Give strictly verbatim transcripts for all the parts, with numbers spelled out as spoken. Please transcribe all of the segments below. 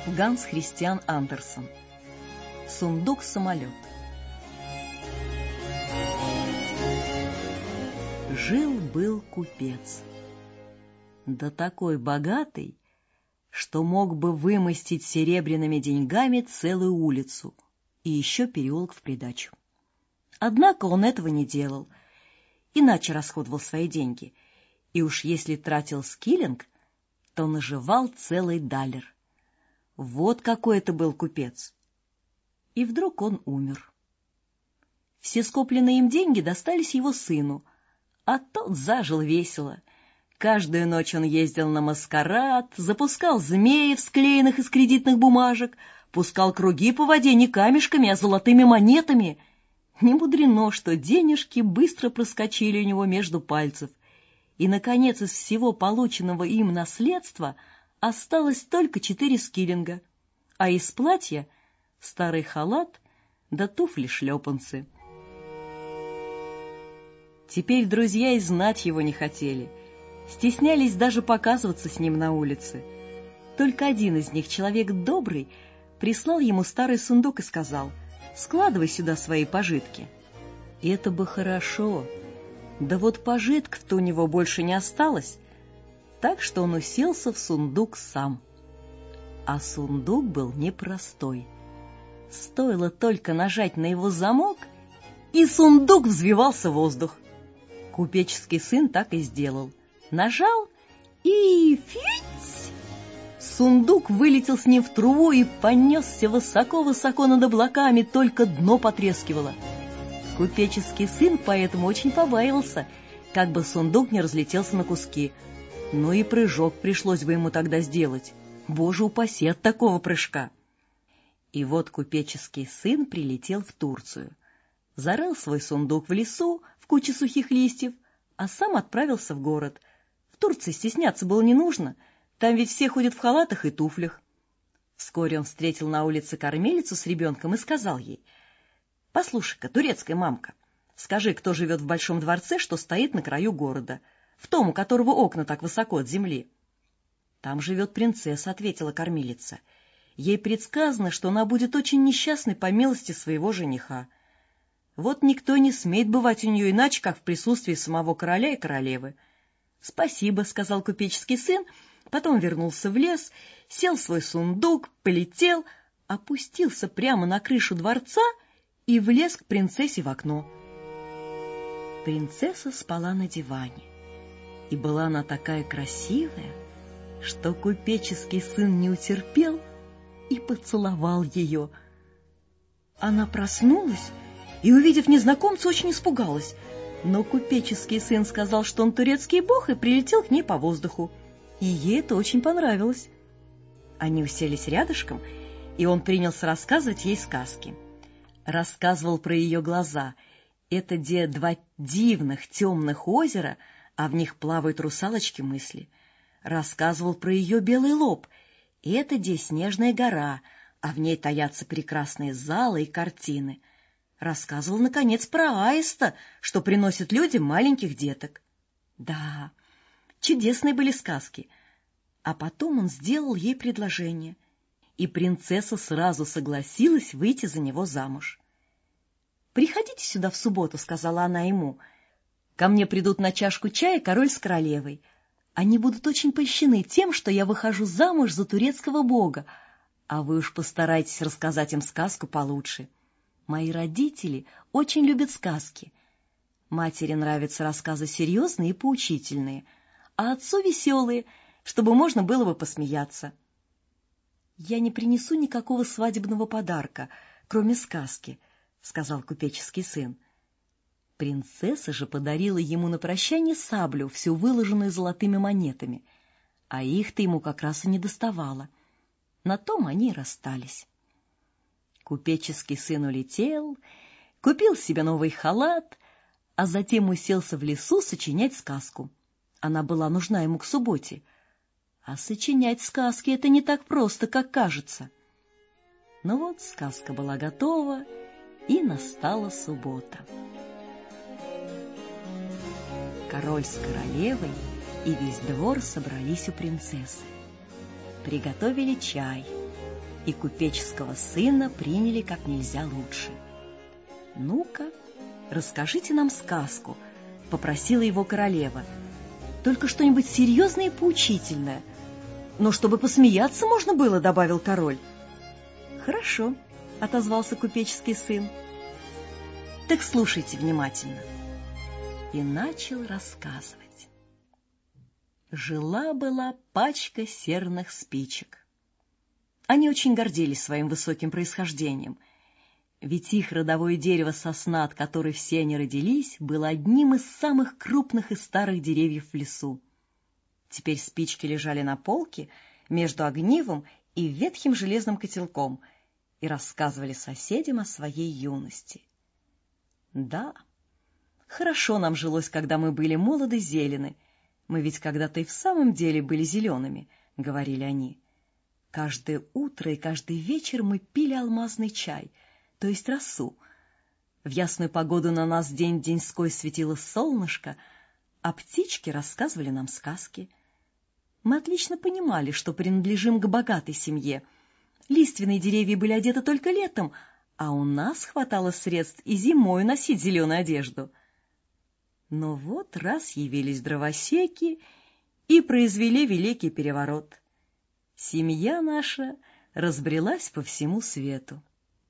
Ганс Христиан Андерсен. Сундук-самолет. Жил-был купец, да такой богатый, что мог бы вымостить серебряными деньгами целую улицу и еще переулок в придачу. Однако он этого не делал, иначе расходовал свои деньги, и уж если тратил скиллинг, то наживал целый даллер. Вот какой это был купец. И вдруг он умер. Все скопленные им деньги достались его сыну, а тот зажил весело. Каждую ночь он ездил на маскарад, запускал змеев, склеенных из кредитных бумажек, пускал круги по воде не камешками, а золотыми монетами. Не мудрено, что денежки быстро проскочили у него между пальцев. И, наконец, из всего полученного им наследства осталось только четыре скиллинга, а из платья — старый халат да туфли-шлепанцы. Теперь друзья и знать его не хотели, стеснялись даже показываться с ним на улице. Только один из них, человек добрый, прислал ему старый сундук и сказал: «Складывай сюда свои пожитки». И это бы хорошо, да вот пожитков-то у него больше не осталось, так что он уселся в сундук сам. А сундук был непростой. Стоило только нажать на его замок, и сундук взвивался в воздух. Купеческий сын так и сделал. Нажал, и фить! Сундук вылетел с ним в трубу и понесся высоко-высоко над облаками, только дно потрескивало. Купеческий сын поэтому очень побаивался, как бы сундук не разлетелся на куски. Ну и прыжок пришлось бы ему тогда сделать. Боже упаси от такого прыжка! И вот купеческий сын прилетел в Турцию, зарыл свой сундук в лесу в куче сухих листьев, а сам отправился в город. В Турции стесняться было не нужно, там ведь все ходят в халатах и туфлях. Вскоре он встретил на улице кормилицу с ребенком и сказал ей: «Послушай-ка, турецкая мамка, скажи, кто живет в большом дворце, что стоит на краю города, в том, у которого окна так высоко от земли?» «Там живет принцесса», — ответила кормилица. «Ей предсказано, что она будет очень несчастной по милости своего жениха. Вот никто не смеет бывать у нее иначе, как в присутствии самого короля и королевы». «Спасибо», — сказал купеческий сын, потом вернулся в лес, сел в свой сундук, полетел, опустился прямо на крышу дворца и влез к принцессе в окно. Принцесса спала на диване, и была она такая красивая, что купеческий сын не утерпел и поцеловал ее. Она проснулась и, увидев незнакомца, очень испугалась, но купеческий сын сказал, что он турецкий бог, и прилетел к ней по воздуху, и ей это очень понравилось. Они уселись рядышком, и он принялся рассказывать ей сказки. Рассказывал про ее глаза. Это где два дивных темных озера, а в них плавают русалочки мысли. Рассказывал про ее белый лоб. Это где снежная гора, а в ней таятся прекрасные залы и картины. Рассказывал, наконец, про аиста, что приносит людям маленьких деток. Да, чудесные были сказки. А потом он сделал ей предложение, и принцесса сразу согласилась выйти за него замуж. «Приходите сюда в субботу», — сказала она ему. «Ко мне придут на чашку чая король с королевой. Они будут очень польщены тем, что я выхожу замуж за турецкого бога, а вы уж постарайтесь рассказать им сказку получше. Мои родители очень любят сказки. Матери нравятся рассказы серьезные и поучительные, а отцу веселые, чтобы можно было бы посмеяться. Я не принесу никакого свадебного подарка, кроме сказки», — сказал купеческий сын. Принцесса же подарила ему на прощание саблю, всю выложенную золотыми монетами, а их-то ему как раз и не доставало. На том они и расстались. Купеческий сын улетел, купил себе новый халат, а затем уселся в лесу сочинять сказку. Она была нужна ему к субботе. А сочинять сказки — это не так просто, как кажется. Но вот сказка была готова, и настала суббота. Король с королевой и весь двор собрались у принцессы. Приготовили чай, и купеческого сына приняли как нельзя лучше. «Ну-ка, расскажите нам сказку», — попросила его королева. «Только что-нибудь серьезное и поучительное. Но чтобы посмеяться можно было», — добавил король. «Хорошо», — отозвался купеческий сын. «Так слушайте внимательно». И начал рассказывать. Жила-была пачка серных спичек. Они очень гордились своим высоким происхождением, ведь их родовое дерево сосна, от которой все они родились, было одним из самых крупных и старых деревьев в лесу. Теперь спички лежали на полке между огнивом и ветхим железным котелком и рассказывали соседям о своей юности. Да, хорошо нам жилось, когда мы были молоды зелены. Мы ведь когда-то и в самом деле были зелеными, — говорили они. Каждое утро и каждый вечер мы пили алмазный чай, то есть росу. В ясную погоду на нас день-деньской светило солнышко, а птички рассказывали нам сказки. Мы отлично понимали, что принадлежим к богатой семье. Лиственные деревья были одеты только летом, а у нас хватало средств и зимой носить зеленую одежду. Но вот раз явились дровосеки и произвели великий переворот. Семья наша разбрелась по всему свету.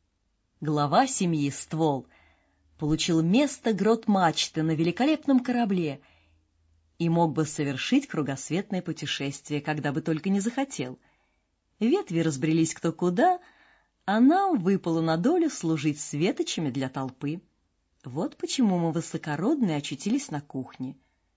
Глава семьи, Ствол, получил место грот-мачты на великолепном корабле и мог бы совершить кругосветное путешествие, когда бы только не захотел. Ветви разбрелись кто куда, а нам выпало на долю служить светочами для толпы. Вот почему мы высокородные очутились на кухне.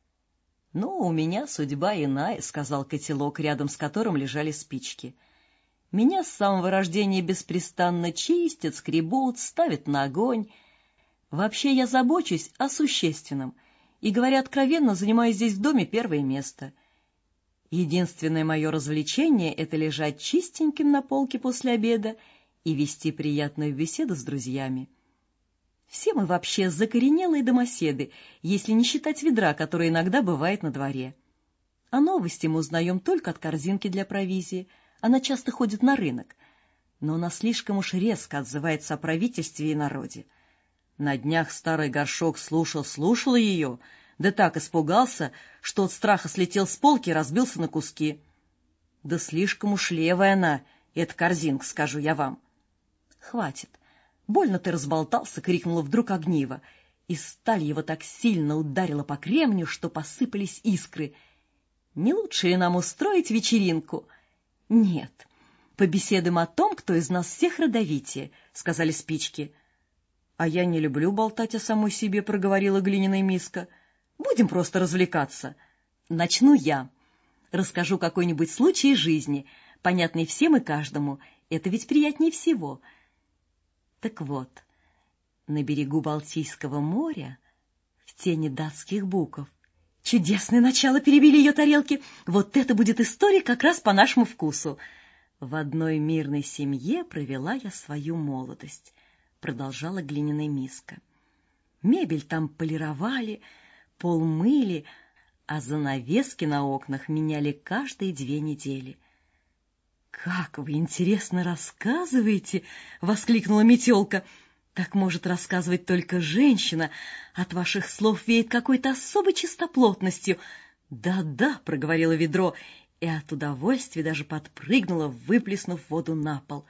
— Ну, у меня судьба иная, — сказал котелок, рядом с которым лежали спички. — Меня с самого рождения беспрестанно чистят, скребут, ставят на огонь. Вообще я забочусь о существенном и, говоря откровенно, занимаю здесь в доме первое место. Единственное мое развлечение — это лежать чистеньким на полке после обеда и вести приятную беседу с друзьями. Все мы вообще закоренелые домоседы, если не считать ведра, которое иногда бывает на дворе. А новости мы узнаем только от корзинки для провизии. Она часто ходит на рынок, но она слишком уж резко отзывается о правительстве и народе. На днях старый горшок слушал-слушал ее, да так испугался, что от страха слетел с полки и разбился на куски. Да слишком уж левая она, эта корзинка, скажу я вам. — Хватит. «Больно ты разболтался!» — крикнула вдруг огниво, и сталь его так сильно ударила по кремню, что посыпались искры. «Не лучше ли нам устроить вечеринку?» «Нет, побеседуем о том, кто из нас всех родовитее», — сказали спички. «А я не люблю болтать о самой себе», — проговорила глиняная миска. «Будем просто развлекаться. Начну я. Расскажу какой-нибудь случай из жизни, понятный всем и каждому. Это ведь приятнее всего». Так вот, на берегу Балтийского моря, в тени датских буков, чудесное начало, перебили ее тарелки, вот это будет история как раз по нашему вкусу. В одной мирной семье провела я свою молодость, продолжала глиняная миска. Мебель там полировали, пол мыли, а занавески на окнах меняли каждые две недели. «Как вы интересно рассказываете!» — воскликнула Метелка. «Так может рассказывать только женщина. От ваших слов веет какой-то особой чистоплотностью». «Да-да», — проговорило ведро, и от удовольствия даже подпрыгнула, выплеснув воду на пол.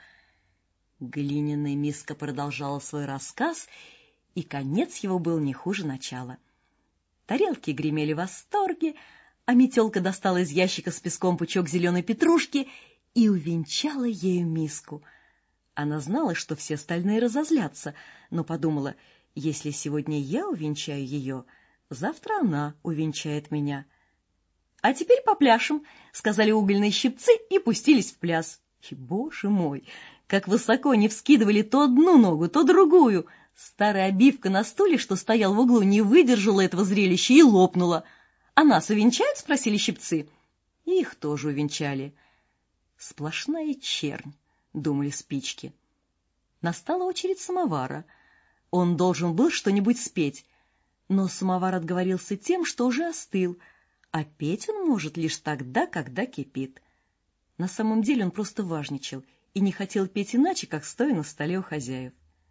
Глиняная миска продолжала свой рассказ, и конец его был не хуже начала. Тарелки гремели в восторге, а Метелка достала из ящика с песком пучок зеленой петрушки и увенчала ею миску. Она знала, что все остальные разозлятся, но подумала, если сегодня я увенчаю ее, завтра она увенчает меня. — А теперь попляшем, — сказали угольные щипцы и пустились в пляс. И, боже мой, как высоко они вскидывали то одну ногу, то другую! Старая обивка на стуле, что стоял в углу, не выдержала этого зрелища и лопнула. — А нас увенчают? — спросили щипцы. И их тоже увенчали. Сплошная чернь, — думали спички. Настала очередь самовара. Он должен был что-нибудь спеть, но самовар отговорился тем, что уже остыл, а петь он может лишь тогда, когда кипит. На самом деле он просто важничал и не хотел петь иначе, как стоя на столе у хозяев.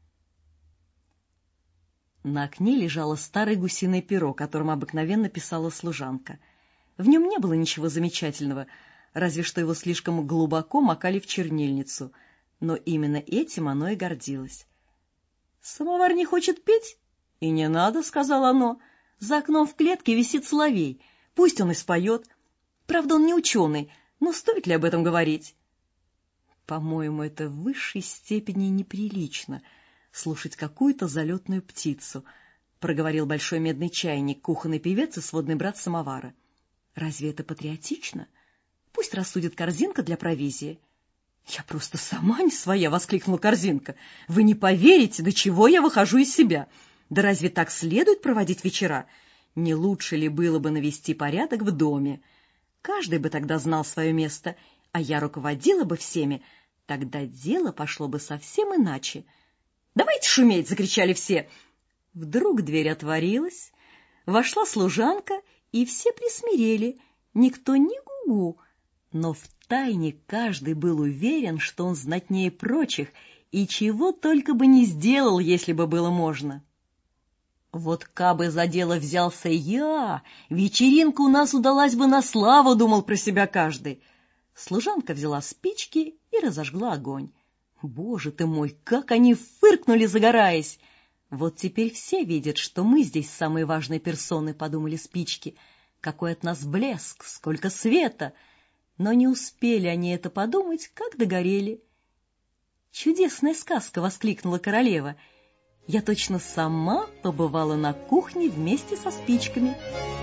На окне лежало старое гусиное перо, которым обыкновенно писала служанка. В нем не было ничего замечательного, разве что его слишком глубоко макали в чернильницу, но именно этим оно и гордилось. «Самовар не хочет петь?» «И не надо», — сказала оно. «За окном в клетке висит соловей. Пусть он и споет. Правда, он не ученый, но стоит ли об этом говорить?» «По-моему, это в высшей степени неприлично — слушать какую-то залетную птицу», — проговорил большой медный чайник, кухонный певец и сводный брат самовара. «Разве это патриотично? Пусть рассудит корзинка для провизии». «Я просто сама не своя!» — воскликнула корзинка. «Вы не поверите, до чего я выхожу из себя! Да разве так следует проводить вечера? Не лучше ли было бы навести порядок в доме? Каждый бы тогда знал свое место, а я руководила бы всеми. Тогда дело пошло бы совсем иначе». «Давайте шуметь!» — закричали все. Вдруг дверь отворилась, вошла служанка, и все присмирели. Никто не гу-гу, но втайне каждый был уверен, что он знатнее прочих, и чего только бы не сделал, если бы было можно. «Вот кабы за дело взялся я, вечеринка у нас удалась бы на славу», — думал про себя каждый. Служанка взяла спички и разожгла огонь. Боже ты мой, как они фыркнули, загораясь! Вот теперь все видят, что мы здесь самые важные персоны, — подумали спички. Какой от нас блеск, сколько света! Но не успели они это подумать, как догорели. «Чудесная сказка!» — воскликнула королева. «Я точно сама побывала на кухне вместе со спичками».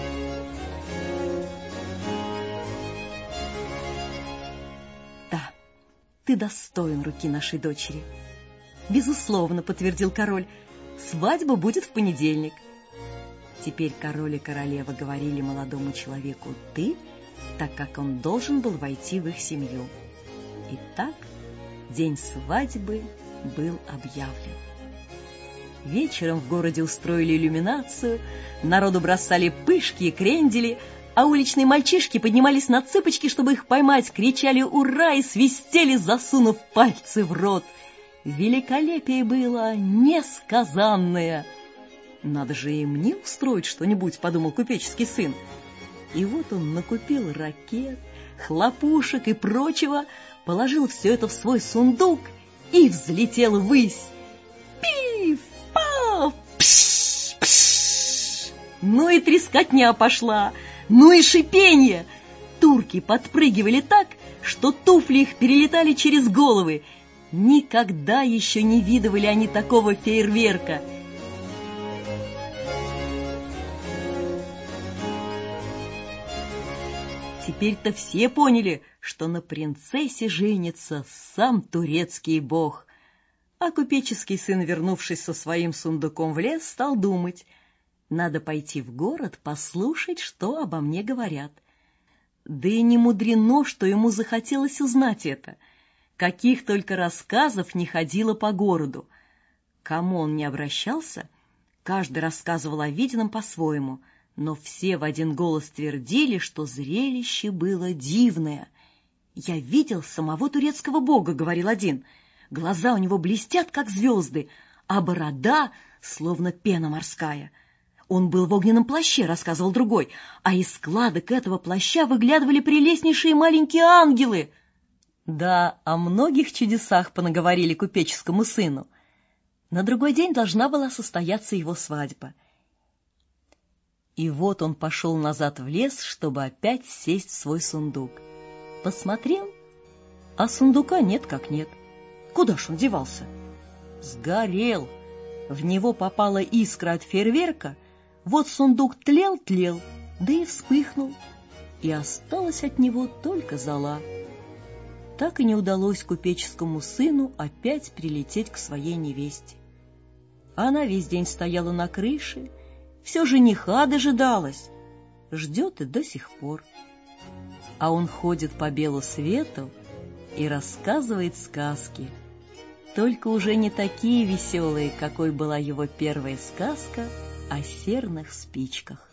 «Ты достоин руки нашей дочери». «Безусловно», — подтвердил король, — «свадьба будет в понедельник». Теперь король и королева говорили молодому человеку «ты», так как он должен был войти в их семью. Итак, день свадьбы был объявлен. Вечером в городе устроили иллюминацию, народу бросали пышки и крендели, а уличные мальчишки поднимались на цыпочки, чтобы их поймать, кричали «Ура!» и свистели, засунув пальцы в рот. Великолепие было несказанное. «Надо же и мне устроить что-нибудь», — подумал купеческий сын. И вот он накупил ракет, хлопушек и прочего, положил все это в свой сундук и взлетел ввысь. Пиф-паф! Пш-пш! Ну и трескотня пошла! Ну и шипенье! Турки подпрыгивали так, что туфли их перелетали через головы. Никогда еще не видывали они такого фейерверка. Теперь-то все поняли, что на принцессе женится сам турецкий бог. А купеческий сын, вернувшись со своим сундуком в лес, стал думать: надо пойти в город, послушать, что обо мне говорят. Да и не мудрено, что ему захотелось узнать это. Каких только рассказов не ходило по городу. Кому он не обращался, каждый рассказывал о виденном по-своему, но все в один голос твердили, что зрелище было дивное. «Я видел самого турецкого бога», — говорил один. «Глаза у него блестят, как звезды, а борода словно пена морская». «Он был в огненном плаще», — рассказывал другой, «а из складок этого плаща выглядывали прелестнейшие маленькие ангелы». Да, о многих чудесах понаговорили купеческому сыну. На другой день должна была состояться его свадьба. И вот он пошел назад в лес, чтобы опять сесть в свой сундук. Посмотрел, а сундука нет как нет. Куда ж он девался? Сгорел. В него попала искра от фейерверка. Вот сундук тлел-тлел, да и вспыхнул, и осталась от него только зола. Так и не удалось купеческому сыну опять прилететь к своей невесте. Она весь день стояла на крыше, все жениха дожидалась, ждет и до сих пор. А он ходит по белу свету и рассказывает сказки, только уже не такие веселые, какой была его первая сказка о серных спичках.